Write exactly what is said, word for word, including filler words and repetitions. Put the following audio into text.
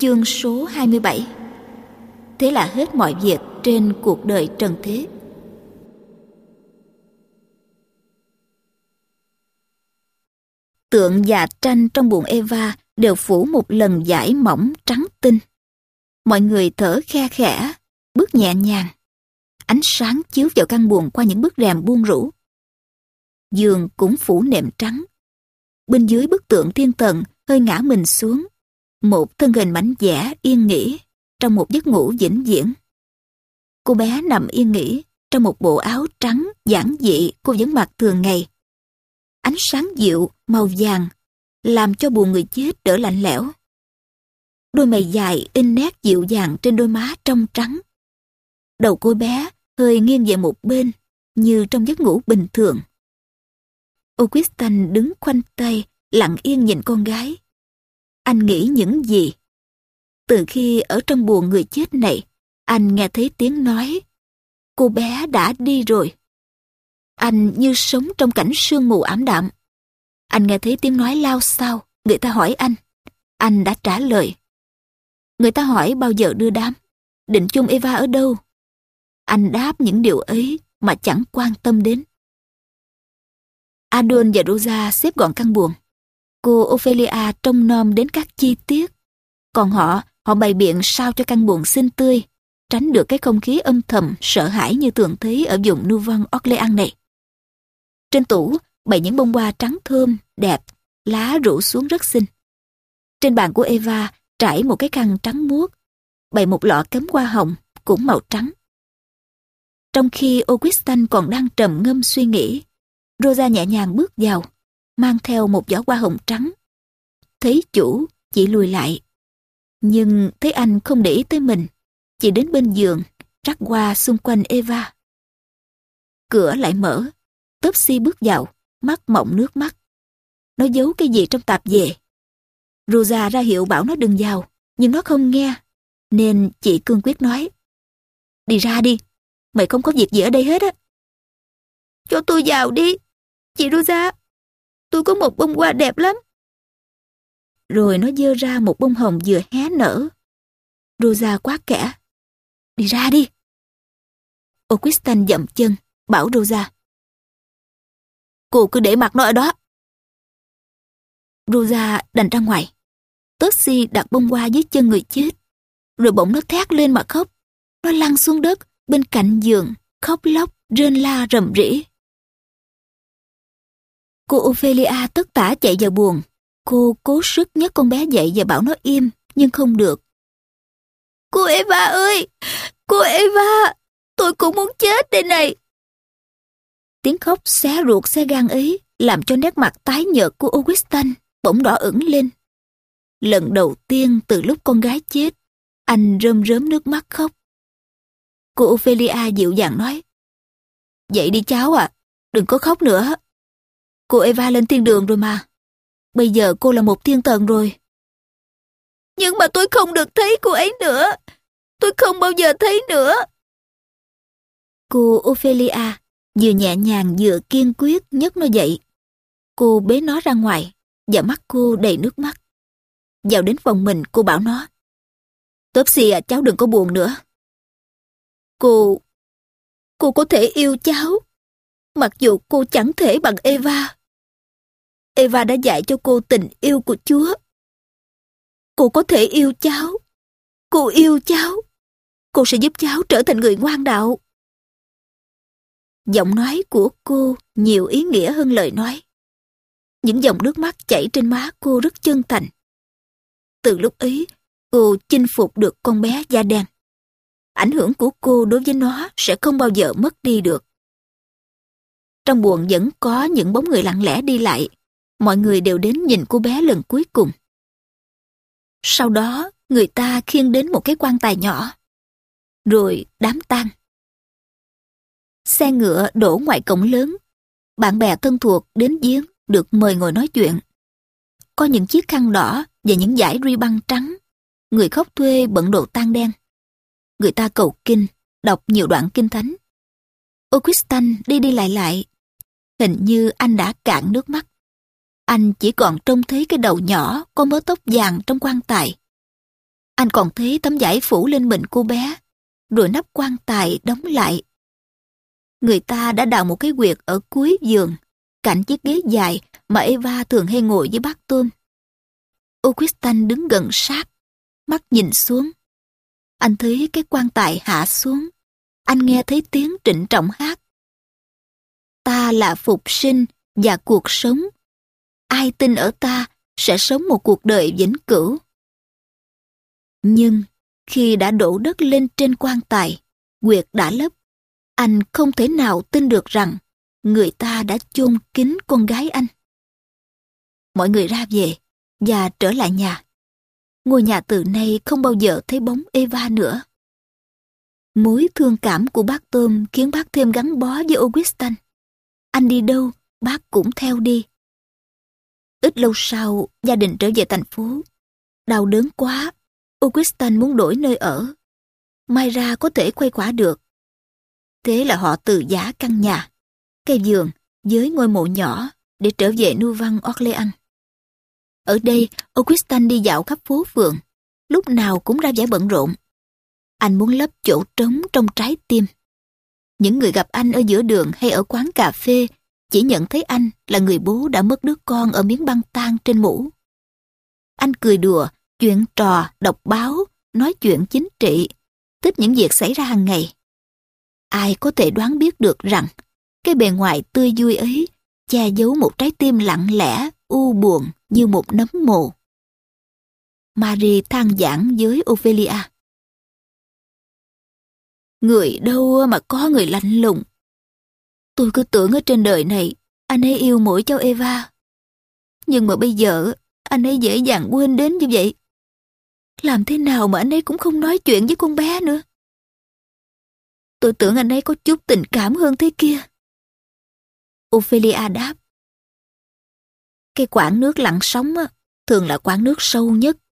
Chương số hai mươi bảy. Thế là hết mọi việc trên cuộc đời trần thế. Tượng và tranh trong buồng Eva đều phủ một lần vải mỏng trắng tinh. Mọi người thở khe khẽ, bước nhẹ nhàng. Ánh sáng chiếu vào căn buồng qua những bức rèm buông rũ. Giường cũng phủ nệm trắng. Bên dưới bức tượng thiên thần hơi ngã mình xuống. Một thân hình mảnh dẻ yên nghỉ trong một giấc ngủ vĩnh viễn. Cô bé nằm yên nghỉ trong một bộ áo trắng giản dị cô vẫn mặc thường ngày. Ánh sáng dịu màu vàng làm cho buồng người chết đỡ lạnh lẽo. Đôi mày dài in nét dịu dàng trên đôi má trong trắng. Đầu cô bé hơi nghiêng về một bên như trong giấc ngủ bình thường. Augustin đứng khoanh tay lặng yên nhìn con gái. Anh nghĩ những gì? Từ khi ở trong buồng người chết này, anh nghe thấy tiếng nói. Cô bé đã đi rồi. Anh như sống trong cảnh sương mù ảm đạm. Anh nghe thấy tiếng nói lao xao. Người ta hỏi anh. Anh đã trả lời. Người ta hỏi bao giờ đưa đám, định chôn Eva ở đâu. Anh đáp những điều ấy mà chẳng quan tâm đến. Adon và Rosa xếp gọn căn buồng. Cô Ophelia trông nom đến các chi tiết. Còn họ, họ bày biện sao cho căn buồng xinh tươi, tránh được cái không khí âm thầm, sợ hãi như thường thấy ở vùng Nouvelle-Orléans này. Trên tủ, bày những bông hoa trắng thơm, đẹp, lá rủ xuống rất xinh. Trên bàn của Eva trải một cái khăn trắng muốt, bày một lọ cắm hoa hồng, cũng màu trắng. Trong khi Augustin còn đang trầm ngâm suy nghĩ, Rosa nhẹ nhàng bước vào, mang theo một giỏ hoa hồng trắng. Thấy chủ, chị lùi lại. Nhưng thấy anh không để ý tới mình, chị đến bên giường, rắc hoa xung quanh Eva. Cửa lại mở, Topsy bước vào, mắt mọng nước mắt. Nó giấu cái gì trong tạp dề. Rosa ra hiệu bảo nó đừng vào, nhưng nó không nghe, nên chị cương quyết nói. Đi ra đi, mày không có việc gì ở đây hết á. Cho tôi vào đi, chị Rosa, tôi có một bông hoa đẹp lắm. Rồi nó giơ ra một bông hồng vừa hé nở. Rosa quát kẽ. Đi ra đi. Augustin dậm chân, bảo Rosa. Cô cứ để mặc nó ở đó. Rosa đành ra ngoài. Topsy đặt bông hoa dưới chân người chết. Rồi bỗng nó thét lên mà khóc. Nó lăn xuống đất bên cạnh giường, khóc lóc, rên la rầm rĩ. Cô Ophelia tất tả chạy vào buồng. Cô cố sức nhấc con bé dậy và bảo nó im, nhưng không được. Cô Eva ơi! Cô Eva! Tôi cũng muốn chết đây này! Tiếng khóc xé ruột xé gan ấy làm cho nét mặt tái nhợt của Augustin bỗng đỏ ửng lên. Lần đầu tiên từ lúc con gái chết, anh rơm rớm nước mắt khóc. Cô Ophelia dịu dàng nói. Dậy đi cháu à, đừng có khóc nữa. Cô Eva lên thiên đường rồi mà. Bây giờ cô là một thiên thần rồi. Nhưng mà tôi không được thấy cô ấy nữa. Tôi không bao giờ thấy nữa. Cô Ophelia vừa nhẹ nhàng vừa kiên quyết nhấc nó dậy. Cô bế nó ra ngoài và mắt cô đầy nước mắt. Vào đến phòng mình, cô bảo nó. Topsy à, cháu đừng có buồn nữa. Cô... Cô có thể yêu cháu, mặc dù cô chẳng thể bằng Eva. Eva đã dạy cho cô tình yêu của Chúa. Cô có thể yêu cháu. Cô yêu cháu. Cô sẽ giúp cháu trở thành người ngoan đạo. Giọng nói của cô nhiều ý nghĩa hơn lời nói. Những dòng nước mắt chảy trên má cô rất chân thành. Từ lúc ấy, cô chinh phục được con bé da đen. Ảnh hưởng của cô đối với nó sẽ không bao giờ mất đi được. Trong buồng vẫn có những bóng người lặng lẽ đi lại. Mọi người đều đến nhìn cô bé lần cuối cùng. Sau đó, người ta khiêng đến một cái quan tài nhỏ. Rồi đám tang. Xe ngựa đổ ngoài cổng lớn. Bạn bè thân thuộc đến viếng được mời ngồi nói chuyện. Có những chiếc khăn đỏ và những dải ruy băng trắng. Người khóc thuê bận đồ tang đen. Người ta cầu kinh, đọc nhiều đoạn kinh thánh. Augustin đi đi lại lại. Hình như anh đã cạn nước mắt. Anh chỉ còn trông thấy cái đầu nhỏ có mớ tóc vàng trong quan tài. Anh còn thấy tấm vải phủ lên mình cô bé, rồi nắp quan tài đóng lại. Người ta đã đào một cái huyệt ở cuối giường, cạnh chiếc ghế dài mà Eva thường hay ngồi với bát tôm. Augustin đứng gần sát, mắt nhìn xuống. Anh thấy cái quan tài hạ xuống. Anh nghe thấy tiếng trịnh trọng hát. Ta là phục sinh và cuộc sống. Ai tin ở ta sẽ sống một cuộc đời vĩnh cửu. Nhưng khi đã đổ đất lên trên quan tài, huyệt đã lấp, anh không thể nào tin được rằng người ta đã chôn kín con gái anh. Mọi người ra về và trở lại nhà. Ngôi nhà từ nay không bao giờ thấy bóng Eva nữa. Mối thương cảm của bác Tôm khiến bác thêm gắn bó với Augustin. Anh đi đâu, bác cũng theo đi. Ít lâu sau, gia đình trở về thành phố. Đau đớn quá, Augustin muốn đổi nơi ở. May ra có thể quay quả được. Thế là họ từ giá căn nhà, cây vườn với ngôi mộ nhỏ để trở về Nouvelle-Orléans. Ở đây, Augustin đi dạo khắp phố phường, lúc nào cũng ra vẻ bận rộn. Anh muốn lấp chỗ trống trong trái tim. Những người gặp anh ở giữa đường hay ở quán cà phê chỉ nhận thấy anh là người bố đã mất đứa con ở miếng băng tang trên mũ. Anh cười đùa, chuyện trò, đọc báo, nói chuyện chính trị, thích những việc xảy ra hàng ngày. Ai có thể đoán biết được rằng cái bề ngoài tươi vui ấy che giấu một trái tim lặng lẽ, u buồn như một nấm mồ. Marie than vãn với Ophelia. Người đâu mà có người lạnh lùng. Tôi cứ tưởng ở trên đời này anh ấy yêu mỗi cháu Eva. Nhưng mà bây giờ anh ấy dễ dàng quên đến như vậy. Làm thế nào mà anh ấy cũng không nói chuyện với con bé nữa. Tôi tưởng anh ấy có chút tình cảm hơn thế kia. Ophelia đáp. Cái quãng nước lặng sóng á, thường là quãng nước sâu nhất